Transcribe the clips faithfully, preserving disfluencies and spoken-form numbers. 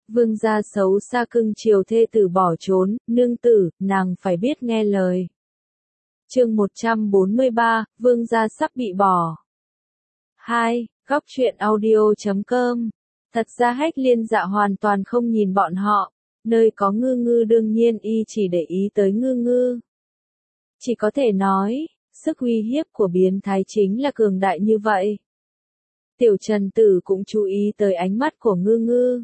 Vương gia xấu xa cưng chiều thê tử bỏ trốn, nương tử, nàng phải biết nghe lời. Chương một trăm bốn mươi ba, Vương gia sắp bị bỏ. hai. Góc truyện audio chấm com. Thật ra Hách Liên Dạ hoàn toàn không nhìn bọn họ, nơi có Ngư Ngư đương nhiên y chỉ để ý tới Ngư Ngư. Chỉ có thể nói, sức uy hiếp của biến thái chính là cường đại như vậy. Tiểu Trần Tử cũng chú ý tới ánh mắt của Ngư Ngư.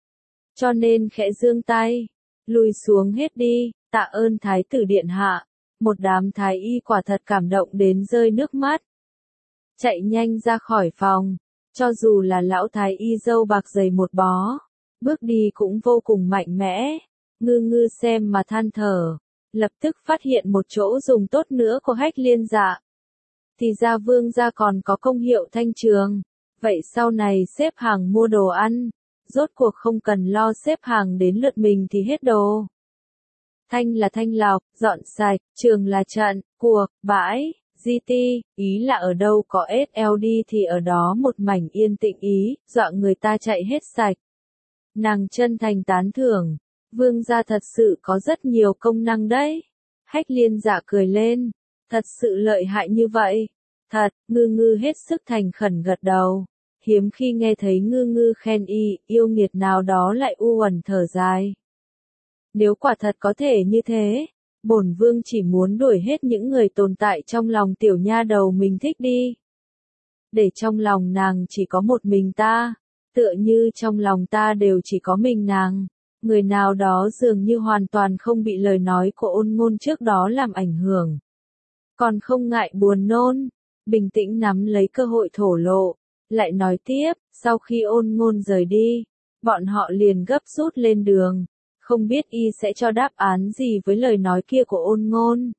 Cho nên khẽ giương tay, lùi xuống hết đi, tạ ơn thái tử điện hạ. Một đám thái y quả thật cảm động đến rơi nước mắt. Chạy nhanh ra khỏi phòng, cho dù là lão thái y râu bạc dày một bó, bước đi cũng vô cùng mạnh mẽ. Ngư Ngư xem mà than thở, lập tức phát hiện một chỗ dùng tốt nữa của Hách Liên Dạ. Thì ra Vương gia còn có công hiệu thanh trường, vậy sau này xếp hàng mua đồ ăn, rốt cuộc không cần lo xếp hàng đến lượt mình thì hết đồ. Thanh là thanh lọc, dọn sạch, trường là trận, cuộc, bãi, giê tê, ý là ở đâu có ét lờ đê thì ở đó một mảnh yên tĩnh ý, dọa người ta chạy hết sạch. Nàng chân thành tán thưởng, Vương gia thật sự có rất nhiều công năng đấy. Hách Liên Dạ cười lên, thật sự lợi hại như vậy. Thật, Ngư Ngư hết sức thành khẩn gật đầu. Hiếm khi nghe thấy Ngư Ngư khen y, yêu nghiệt nào đó lại u uẩn thở dài. Nếu quả thật có thể như thế, bổn vương chỉ muốn đuổi hết những người tồn tại trong lòng tiểu nha đầu mình thích đi. Để trong lòng nàng chỉ có một mình ta, tựa như trong lòng ta đều chỉ có mình nàng. Người nào đó dường như hoàn toàn không bị lời nói của Ôn Ngôn trước đó làm ảnh hưởng. Còn không ngại buồn nôn, bình tĩnh nắm lấy cơ hội thổ lộ, lại nói tiếp, sau khi Ôn Ngôn rời đi, bọn họ liền gấp rút lên đường. Không biết y sẽ cho đáp án gì với lời nói kia của Ôn Ngôn.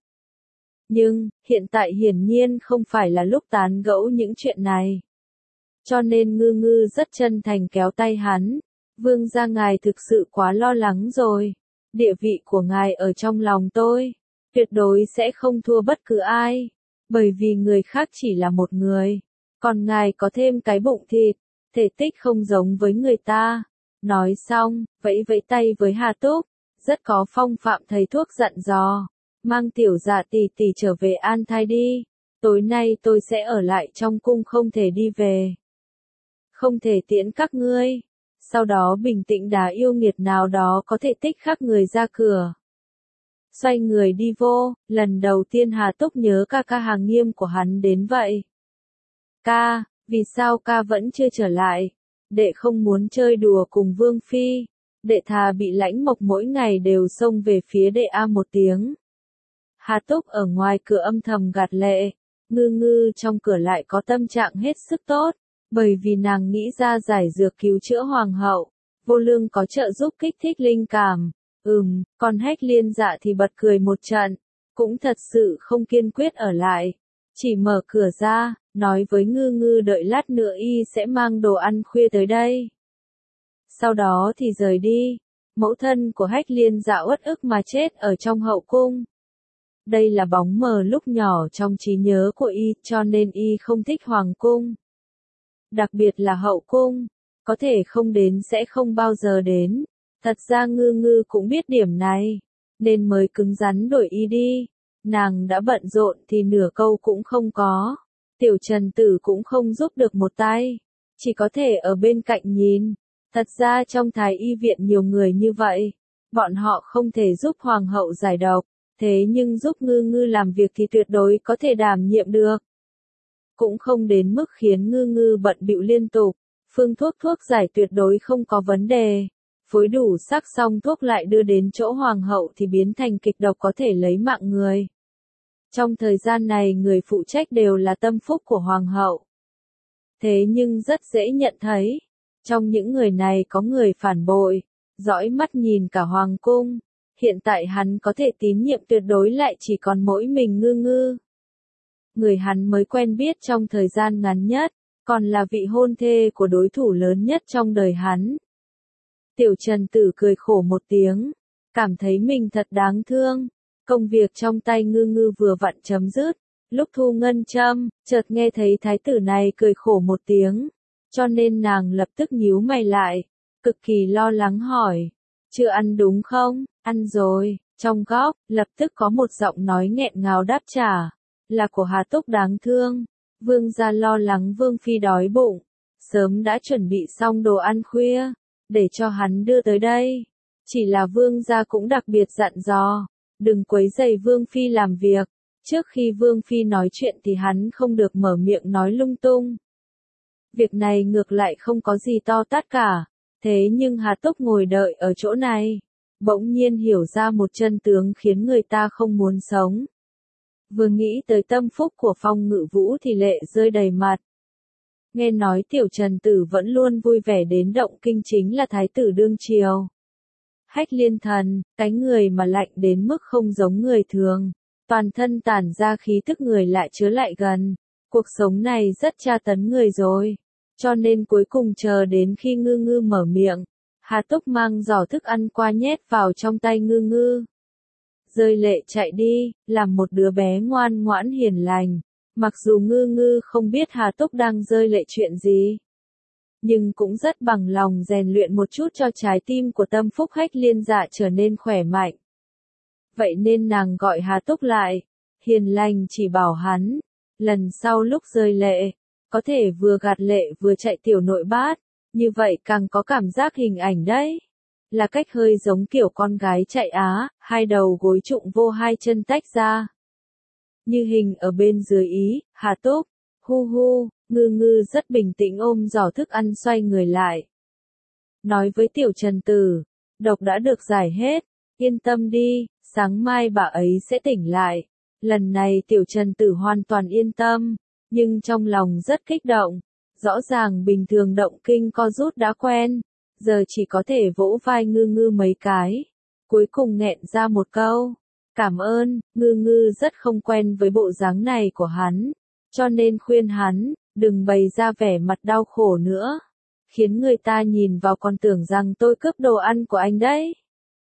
Nhưng, hiện tại hiển nhiên không phải là lúc tán gẫu những chuyện này. Cho nên Ngư Ngư rất chân thành kéo tay hắn. Vương gia ngài thực sự quá lo lắng rồi. Địa vị của ngài ở trong lòng tôi, tuyệt đối sẽ không thua bất cứ ai. Bởi vì người khác chỉ là một người. Còn ngài có thêm cái bụng thịt, thể tích không giống với người ta. Nói xong, vẫy vẫy tay với Hà Túc, rất có phong phạm thầy thuốc dặn dò, mang tiểu Dạ tỷ tỷ trở về an thai đi, tối nay tôi sẽ ở lại trong cung không thể đi về. Không thể tiễn các ngươi, sau đó bình tĩnh đá yêu nghiệt nào đó có thể tích khắc người ra cửa. Xoay người đi vô, lần đầu tiên Hà Túc nhớ ca ca hàng nghiêm của hắn đến vậy. Ca, vì sao ca vẫn chưa trở lại? Đệ không muốn chơi đùa cùng Vương Phi, đệ thà bị lãnh mộc mỗi ngày đều xông về phía đệ a một tiếng. Hà Túc ở ngoài cửa âm thầm gạt lệ, Ngư Ngư trong cửa lại có tâm trạng hết sức tốt, bởi vì nàng nghĩ ra giải dược cứu chữa hoàng hậu, vô lương có trợ giúp kích thích linh cảm. Ừm, còn Hách Liên Dạ thì bật cười một trận, cũng thật sự không kiên quyết ở lại, chỉ mở cửa ra, nói với Ngư Ngư đợi lát nữa y sẽ mang đồ ăn khuya tới đây. Sau đó thì rời đi, mẫu thân của Hách Liên Dạ uất ức mà chết ở trong hậu cung. Đây là bóng mờ lúc nhỏ trong trí nhớ của y, cho nên y không thích hoàng cung. Đặc biệt là hậu cung, có thể không đến sẽ không bao giờ đến. Thật ra Ngư Ngư cũng biết điểm này, nên mới cứng rắn đổi y đi. Nàng đã bận rộn thì nửa câu cũng không có. Tiểu Trần Tử cũng không giúp được một tay, chỉ có thể ở bên cạnh nhìn. Thật ra trong thái y viện nhiều người như vậy, bọn họ không thể giúp hoàng hậu giải độc, thế nhưng giúp Ngư Ngư làm việc thì tuyệt đối có thể đảm nhiệm được. Cũng không đến mức khiến Ngư Ngư bận bịu liên tục, phương thuốc thuốc giải tuyệt đối không có vấn đề. Phối đủ sắc xong thuốc lại đưa đến chỗ hoàng hậu thì biến thành kịch độc có thể lấy mạng người. Trong thời gian này người phụ trách đều là tâm phúc của hoàng hậu. Thế nhưng rất dễ nhận thấy, trong những người này có người phản bội, dõi mắt nhìn cả hoàng cung. Hiện tại hắn có thể tín nhiệm tuyệt đối lại chỉ còn mỗi mình Ngư Ngư. Người hắn mới quen biết trong thời gian ngắn nhất, còn là vị hôn thê của đối thủ lớn nhất trong đời hắn. Tiểu Trần Tử cười khổ một tiếng, cảm thấy mình thật đáng thương. Công việc trong tay Ngư Ngư vừa vặn chấm dứt, lúc thu ngân châm, chợt nghe thấy thái tử này cười khổ một tiếng, cho nên nàng lập tức nhíu mày lại. cực kỳ lo lắng hỏi. Chưa ăn đúng không? Ăn rồi. Trong góc, lập tức có một giọng nói nghẹn ngào đáp trả. Là của Hà Túc đáng thương. Vương gia lo lắng Vương Phi đói bụng. Sớm đã chuẩn bị xong đồ ăn khuya. Để cho hắn đưa tới đây. Chỉ là Vương gia cũng đặc biệt dặn dò. Đừng quấy rầy Vương Phi làm việc. Trước khi Vương Phi nói chuyện thì hắn không được mở miệng nói lung tung. Việc này ngược lại không có gì to tát cả. Thế nhưng Hà Túc ngồi đợi ở chỗ này. Bỗng nhiên hiểu ra một chân tướng khiến người ta không muốn sống. Vừa nghĩ tới tâm phúc của Phong Ngự Vũ thì lệ rơi đầy mặt. Nghe nói tiểu Trần Tử vẫn luôn vui vẻ đến động kinh chính là thái tử đương triều. Hách Liên Thần, cái người mà lạnh đến mức không giống người thường. Toàn thân tản ra khí tức người lại chứa lại gần. Cuộc sống này rất tra tấn người rồi. Cho nên cuối cùng chờ đến khi Ngư Ngư mở miệng. Hà Túc mang giỏ thức ăn qua nhét vào trong tay Ngư Ngư. Rơi lệ chạy đi, làm một đứa bé ngoan ngoãn hiền lành. Mặc dù Ngư Ngư không biết Hà Túc đang rơi lệ chuyện gì. Nhưng cũng rất bằng lòng rèn luyện một chút cho trái tim của tâm phúc Hách Liên Dạ trở nên khỏe mạnh. Vậy nên nàng gọi Hà Túc lại. Hiền lành chỉ bảo hắn. Lần sau lúc rơi lệ, có thể vừa gạt lệ vừa chạy tiểu nội bát. Như vậy càng có cảm giác hình ảnh đấy. Là cách hơi giống kiểu con gái chạy á, hai đầu gối trụng vô hai chân tách ra. Như hình ở bên dưới ý, Hà Túc, hu hu, Ngư Ngư rất bình tĩnh ôm giỏ thức ăn xoay người lại. Nói với tiểu Trần Tử, độc đã được giải hết, yên tâm đi, sáng mai bà ấy sẽ tỉnh lại. Lần này tiểu Trần Tử hoàn toàn yên tâm, nhưng trong lòng rất kích động. Rõ ràng bình thường động kinh co rút đã quen, giờ chỉ có thể vỗ vai Ngư Ngư mấy cái. Cuối cùng nghẹn ra một câu, cảm ơn. Ngư Ngư rất không quen với bộ dáng này của hắn, cho nên khuyên hắn, đừng bày ra vẻ mặt đau khổ nữa. Khiến người ta nhìn vào còn tưởng rằng tôi cướp đồ ăn của anh đấy.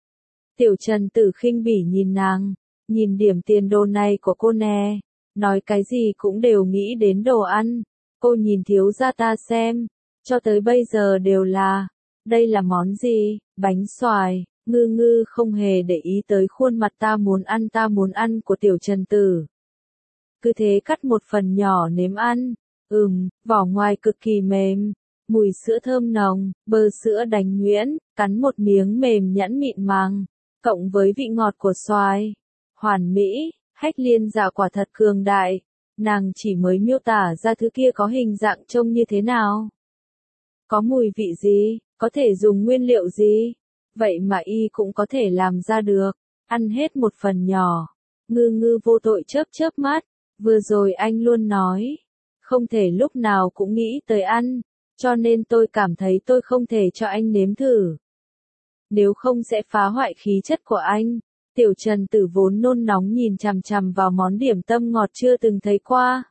Tiểu Trần Tử khinh bỉ nhìn nàng, nhìn điểm tiền đồ này của cô nè, nói cái gì cũng đều nghĩ đến đồ ăn. Cô nhìn thiếu gia ta xem, cho tới bây giờ đều là, đây là món gì, bánh xoài. Ngư Ngư không hề để ý tới khuôn mặt ta muốn ăn ta muốn ăn của tiểu Trần Tử. Cứ thế cắt một phần nhỏ nếm ăn, ừm, vỏ ngoài cực kỳ mềm, mùi sữa thơm nồng, bơ sữa đánh nhuyễn, cắn một miếng mềm nhẵn mịn màng, cộng với vị ngọt của xoài. Hoàn mỹ, Hách Liên Dạ quả thật cường đại. Nàng chỉ mới miêu tả ra thứ kia có hình dạng trông như thế nào. Có mùi vị gì, có thể dùng nguyên liệu gì. Vậy mà y cũng có thể làm ra được. Ăn hết một phần nhỏ. Ngư Ngư vô tội chớp chớp mắt. Vừa rồi anh luôn nói. Không thể lúc nào cũng nghĩ tới ăn. Cho nên tôi cảm thấy tôi không thể cho anh nếm thử. Nếu không sẽ phá hoại khí chất của anh. Tiểu Trần Tử vốn nôn nóng nhìn chằm chằm vào món điểm tâm ngọt chưa từng thấy qua.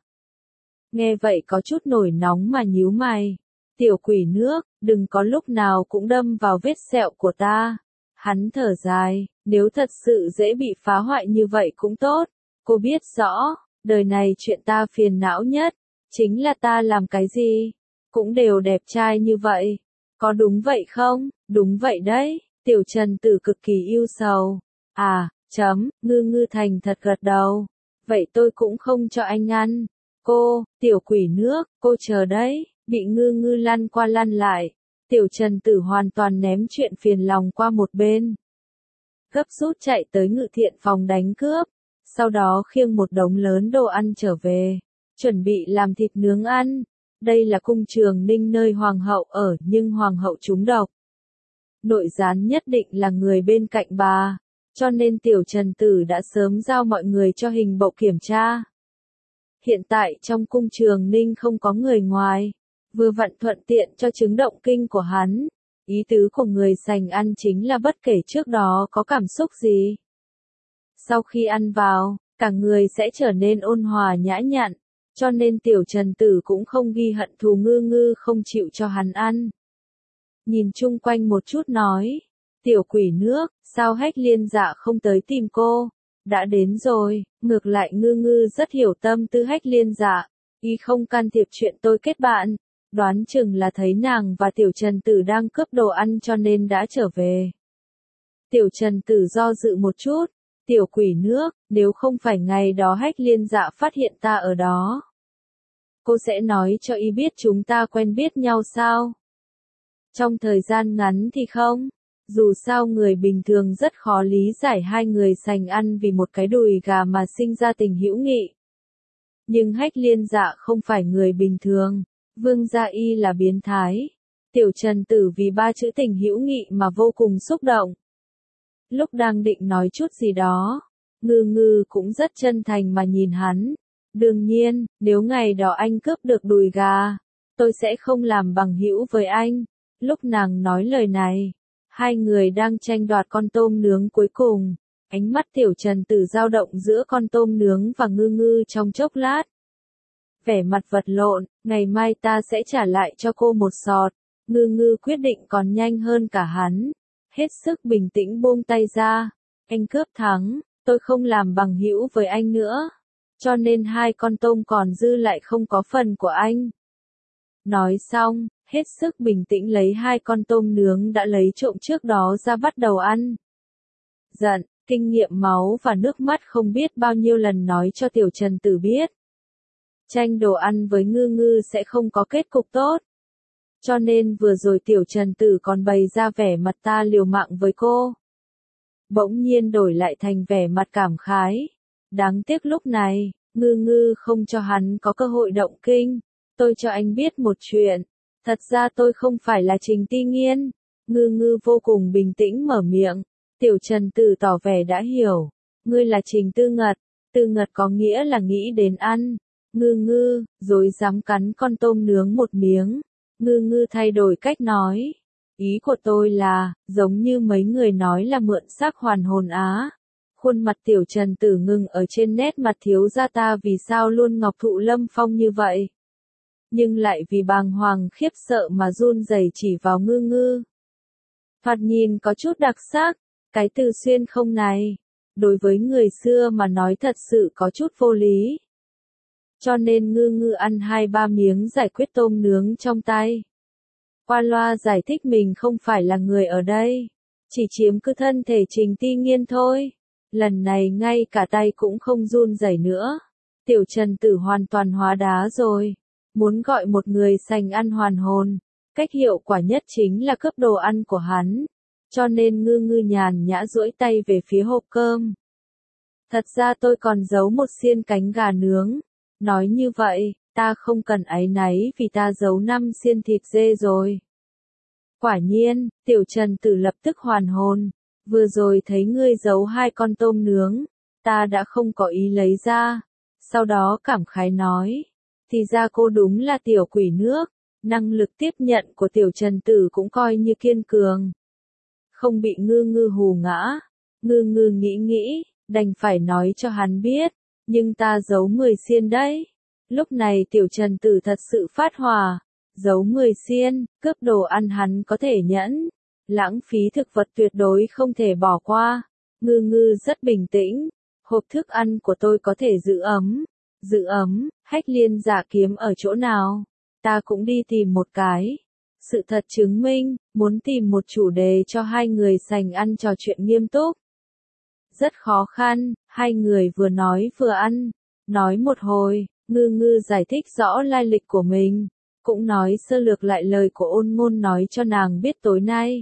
Nghe vậy có chút nổi nóng mà nhíu mày. Tiểu quỷ nước, đừng có lúc nào cũng đâm vào vết sẹo của ta. Hắn thở dài, nếu thật sự dễ bị phá hoại như vậy cũng tốt. Cô biết rõ, đời này chuyện ta phiền não nhất, chính là ta làm cái gì, cũng đều đẹp trai như vậy. Có đúng vậy không? Đúng vậy đấy, Tiểu Trần Tử cực kỳ yêu sầu. À, chấm, Ngư Ngư thành thật gật đầu. Vậy tôi cũng không cho anh ăn. Cô, tiểu quỷ nước, cô chờ đấy. Bị Ngư Ngư lăn qua lăn lại. Tiểu Trần Tử hoàn toàn ném chuyện phiền lòng qua một bên. Gấp rút chạy tới Ngự Thiện phòng đánh cướp. Sau đó khiêng một đống lớn đồ ăn trở về. Chuẩn bị làm thịt nướng ăn. Đây là cung Trường Ninh nơi hoàng hậu ở nhưng hoàng hậu trúng độc. Nội gián nhất định là người bên cạnh bà. Cho nên tiểu Trần Tử đã sớm giao mọi người cho hình bộ kiểm tra. Hiện tại trong cung Trường Ninh không có người ngoài. Vừa vặn thuận tiện cho chứng động kinh của hắn. Ý tứ của người sành ăn chính là bất kể trước đó có cảm xúc gì. Sau khi ăn vào, cả người sẽ trở nên ôn hòa nhã nhặn. Cho nên tiểu Trần Tử cũng không ghi hận thù Ngư Ngư không chịu cho hắn ăn. Nhìn chung quanh một chút nói. Tiểu quỷ nước, sao Hách Liên Dạ không tới tìm cô? Đã đến rồi, ngược lại Ngư Ngư rất hiểu tâm tư Hách Liên Dạ. Y không can thiệp chuyện tôi kết bạn. Đoán chừng là thấy nàng và Tiểu Trần Tử đang cướp đồ ăn cho nên đã trở về. Tiểu Trần Tử do dự một chút, tiểu quỷ nước, nếu không phải ngày đó Hách Liên Dạ phát hiện ta ở đó. Cô sẽ nói cho y biết chúng ta quen biết nhau sao? Trong thời gian ngắn thì không. Dù sao người bình thường rất khó lý giải hai người sành ăn vì một cái đùi gà mà sinh ra tình hữu nghị. Nhưng Hách Liên Dạ không phải người bình thường, Vương Gia Y là biến thái. Tiểu Trần Tử vì ba chữ tình hữu nghị mà vô cùng xúc động. Lúc đang định nói chút gì đó, Ngư Ngư cũng rất chân thành mà nhìn hắn. Đương nhiên, nếu ngày đó anh cướp được đùi gà, tôi sẽ không làm bằng hữu với anh. Lúc nàng nói lời này, hai người đang tranh đoạt con tôm nướng cuối cùng. Ánh mắt Tiểu Trần Tử dao động giữa con tôm nướng và Ngư Ngư trong chốc lát. Vẻ mặt vật lộn, ngày mai ta sẽ trả lại cho cô một sọt. Ngư Ngư quyết định còn nhanh hơn cả hắn. Hết sức bình tĩnh buông tay ra. Anh cướp thắng, tôi không làm bằng hữu với anh nữa. Cho nên hai con tôm còn dư lại không có phần của anh. Nói xong, hết sức bình tĩnh lấy hai con tôm nướng đã lấy trộm trước đó ra bắt đầu ăn. Giận, kinh nghiệm máu và nước mắt không biết bao nhiêu lần nói cho Tiểu Trần Tử biết. Tranh đồ ăn với Ngư Ngư sẽ không có kết cục tốt. Cho nên vừa rồi Tiểu Trần Tử còn bày ra vẻ mặt ta liều mạng với cô. Bỗng nhiên đổi lại thành vẻ mặt cảm khái. Đáng tiếc lúc này, Ngư Ngư không cho hắn có cơ hội động kinh. Tôi cho anh biết một chuyện. Thật ra tôi không phải là Trình Ti Nghiên. Ngư Ngư vô cùng bình tĩnh mở miệng. Tiểu Trần Tử tỏ vẻ đã hiểu. Ngươi là Trình Tư Ngật. Tư Ngật có nghĩa là nghĩ đến ăn. Ngư Ngư, rồi dám cắn con tôm nướng một miếng. Ngư Ngư thay đổi cách nói. Ý của tôi là, giống như mấy người nói là mượn xác hoàn hồn á. Khuôn mặt Tiểu Trần Tử ngừng ở trên nét mặt thiếu gia ta vì sao luôn ngọc thụ lâm phong như vậy. Nhưng lại vì bàng hoàng khiếp sợ mà run rẩy chỉ vào Ngư Ngư. Thoạt nhìn có chút đặc sắc, cái từ xuyên không này, đối với người xưa mà nói thật sự có chút vô lý. Cho nên Ngư Ngư ăn hai ba miếng giải quyết tôm nướng trong tay. Qua loa giải thích mình không phải là người ở đây, chỉ chiếm cứ thân thể Trình Ti Nghiên thôi. Lần này ngay cả tay cũng không run rẩy nữa. Tiểu Trần Tử hoàn toàn hóa đá rồi. Muốn gọi một người sành ăn hoàn hồn, cách hiệu quả nhất chính là cướp đồ ăn của hắn. Cho nên Ngư Ngư nhàn nhã duỗi tay về phía hộp cơm. Thật ra tôi còn giấu một xiên cánh gà nướng. Nói như vậy, ta không cần áy náy vì ta giấu năm xiên thịt dê rồi. Quả nhiên, Tiểu Trần Tử lập tức hoàn hồn. Vừa rồi thấy ngươi giấu hai con tôm nướng, ta đã không có ý lấy ra. Sau đó cảm khái nói, thì ra cô đúng là tiểu quỷ nước. Năng lực tiếp nhận của Tiểu Trần Tử cũng coi như kiên cường. Không bị Ngư Ngư hù ngã. Ngư Ngư nghĩ nghĩ, đành phải nói cho hắn biết. Nhưng ta giấu mười xiên đấy. Lúc này Tiểu Trần Tử thật sự phát hỏa. Giấu mười xiên, cướp đồ ăn hắn có thể nhẫn. Lãng phí thực vật tuyệt đối không thể bỏ qua. Ngư Ngư rất bình tĩnh. Hộp thức ăn của tôi có thể giữ ấm. Giữ ấm, Hách Liên Dạ kiếm ở chỗ nào? Ta cũng đi tìm một cái. Sự thật chứng minh, muốn tìm một chủ đề cho hai người sành ăn trò chuyện nghiêm túc. Rất khó khăn, hai người vừa nói vừa ăn. Nói một hồi, Ngư Ngư giải thích rõ lai lịch của mình. Cũng nói sơ lược lại lời của Ôn Ngôn nói cho nàng biết tối nay.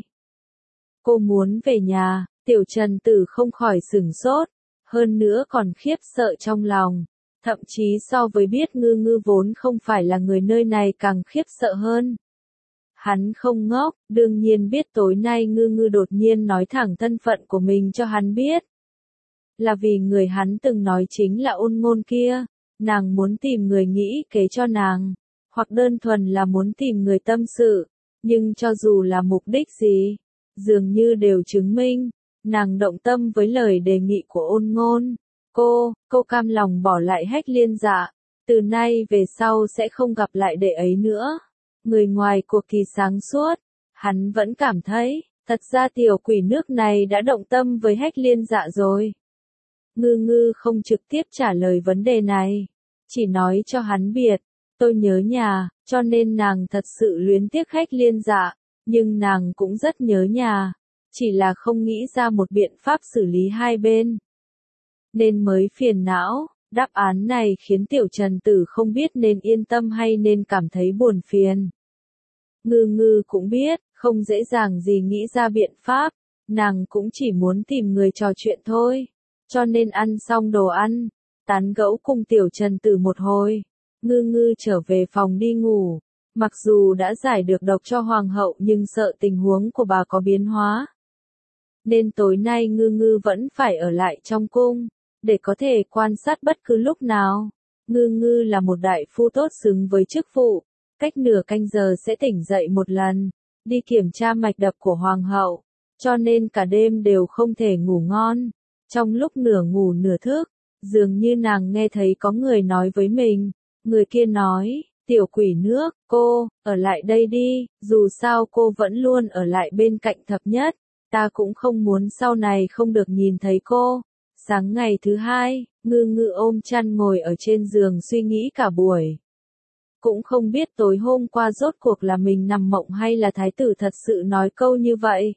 Cô muốn về nhà, Tiểu Trần Tử không khỏi sửng sốt. Hơn nữa còn khiếp sợ trong lòng. Thậm chí so với biết Ngư Ngư vốn không phải là người nơi này càng khiếp sợ hơn. Hắn không ngốc, đương nhiên biết tối nay Ngư Ngư đột nhiên nói thẳng thân phận của mình cho hắn biết. Là vì người hắn từng nói chính là Ôn Ngôn kia, nàng muốn tìm người nghĩ kế cho nàng, hoặc đơn thuần là muốn tìm người tâm sự, nhưng cho dù là mục đích gì, dường như đều chứng minh, nàng động tâm với lời đề nghị của Ôn Ngôn. Cô, cô cam lòng bỏ lại Hách Liên Dạ, từ nay về sau sẽ không gặp lại đệ ấy nữa. Người ngoài cuộc thì sáng suốt, hắn vẫn cảm thấy, thật ra tiểu quỷ nước này đã động tâm với Hách Liên Dạ rồi. Ngư Ngư không trực tiếp trả lời vấn đề này, chỉ nói cho hắn biết, tôi nhớ nhà, cho nên nàng thật sự luyến tiếc Hách Liên Dạ, nhưng nàng cũng rất nhớ nhà, chỉ là không nghĩ ra một biện pháp xử lý hai bên, nên mới phiền não. Đáp án này khiến Tiểu Trần Tử không biết nên yên tâm hay nên cảm thấy buồn phiền. Ngư Ngư cũng biết, không dễ dàng gì nghĩ ra biện pháp, nàng cũng chỉ muốn tìm người trò chuyện thôi, cho nên ăn xong đồ ăn, tán gẫu cùng Tiểu Trần Tử một hồi, Ngư Ngư trở về phòng đi ngủ. Mặc dù đã giải được độc cho hoàng hậu nhưng sợ tình huống của bà có biến hóa, nên tối nay Ngư Ngư vẫn phải ở lại trong cung, để có thể quan sát bất cứ lúc nào. Ngư Ngư là một đại phu tốt xứng với chức vụ, cách nửa canh giờ sẽ tỉnh dậy một lần, đi kiểm tra mạch đập của hoàng hậu, cho nên cả đêm đều không thể ngủ ngon. Trong lúc nửa ngủ nửa thức, dường như nàng nghe thấy có người nói với mình, người kia nói, tiểu quỷ nước, cô, ở lại đây đi, dù sao cô vẫn luôn ở lại bên cạnh thập nhất, ta cũng không muốn sau này không được nhìn thấy cô. Sáng ngày thứ hai, Ngư Ngư ôm chăn ngồi ở trên giường suy nghĩ cả buổi. Cũng không biết tối hôm qua rốt cuộc là mình nằm mộng hay là thái tử thật sự nói câu như vậy.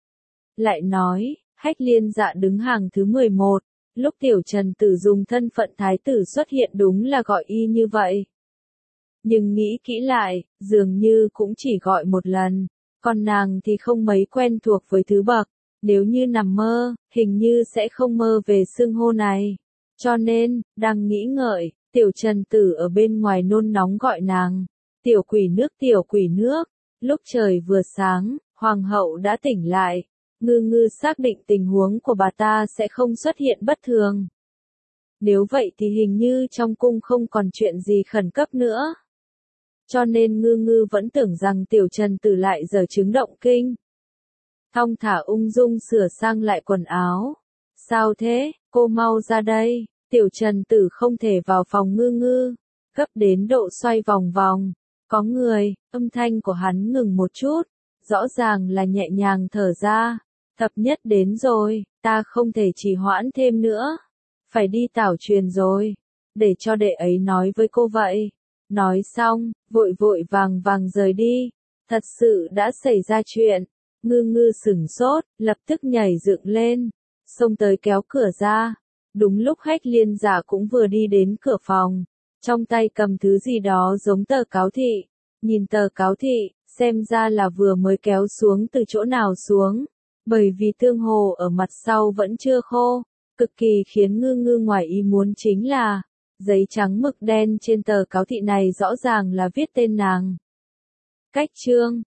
Lại nói, Hách Liên Dạ đứng hàng thứ mười một, lúc Tiểu Trần Tử dùng thân phận thái tử xuất hiện đúng là gọi y như vậy. Nhưng nghĩ kỹ lại, dường như cũng chỉ gọi một lần, còn nàng thì không mấy quen thuộc với thứ bậc. Nếu như nằm mơ, hình như sẽ không mơ về xưng hô này. Cho nên, đang nghĩ ngợi, Tiểu Trần Tử ở bên ngoài nôn nóng gọi nàng. Tiểu quỷ nước, tiểu quỷ nước. Lúc trời vừa sáng, hoàng hậu đã tỉnh lại. Ngư Ngư xác định tình huống của bà ta sẽ không xuất hiện bất thường. Nếu vậy thì hình như trong cung không còn chuyện gì khẩn cấp nữa. Cho nên Ngư Ngư vẫn tưởng rằng Tiểu Trần Tử lại giở chứng động kinh. Thong thả ung dung sửa sang lại quần áo. Sao thế, cô mau ra đây. Tiểu Trần Tử không thể vào phòng Ngư Ngư, gấp đến độ xoay vòng vòng. Có người, âm thanh của hắn ngừng một chút, rõ ràng là nhẹ nhàng thở ra. Thập nhất đến rồi, ta không thể trì hoãn thêm nữa. Phải đi tảo truyền rồi, để cho đệ ấy nói với cô vậy. Nói xong, vội vội vàng vàng rời đi. Thật sự đã xảy ra chuyện. Ngư Ngư sửng sốt, lập tức nhảy dựng lên, xông tới kéo cửa ra. Đúng lúc Hách Liên Dạ cũng vừa đi đến cửa phòng, trong tay cầm thứ gì đó giống tờ cáo thị. Nhìn tờ cáo thị, xem ra là vừa mới kéo xuống từ chỗ nào xuống, bởi vì tương hồ ở mặt sau vẫn chưa khô. Cực kỳ khiến Ngư Ngư ngoài ý muốn chính là, giấy trắng mực đen trên tờ cáo thị này rõ ràng là viết tên nàng. Cách chương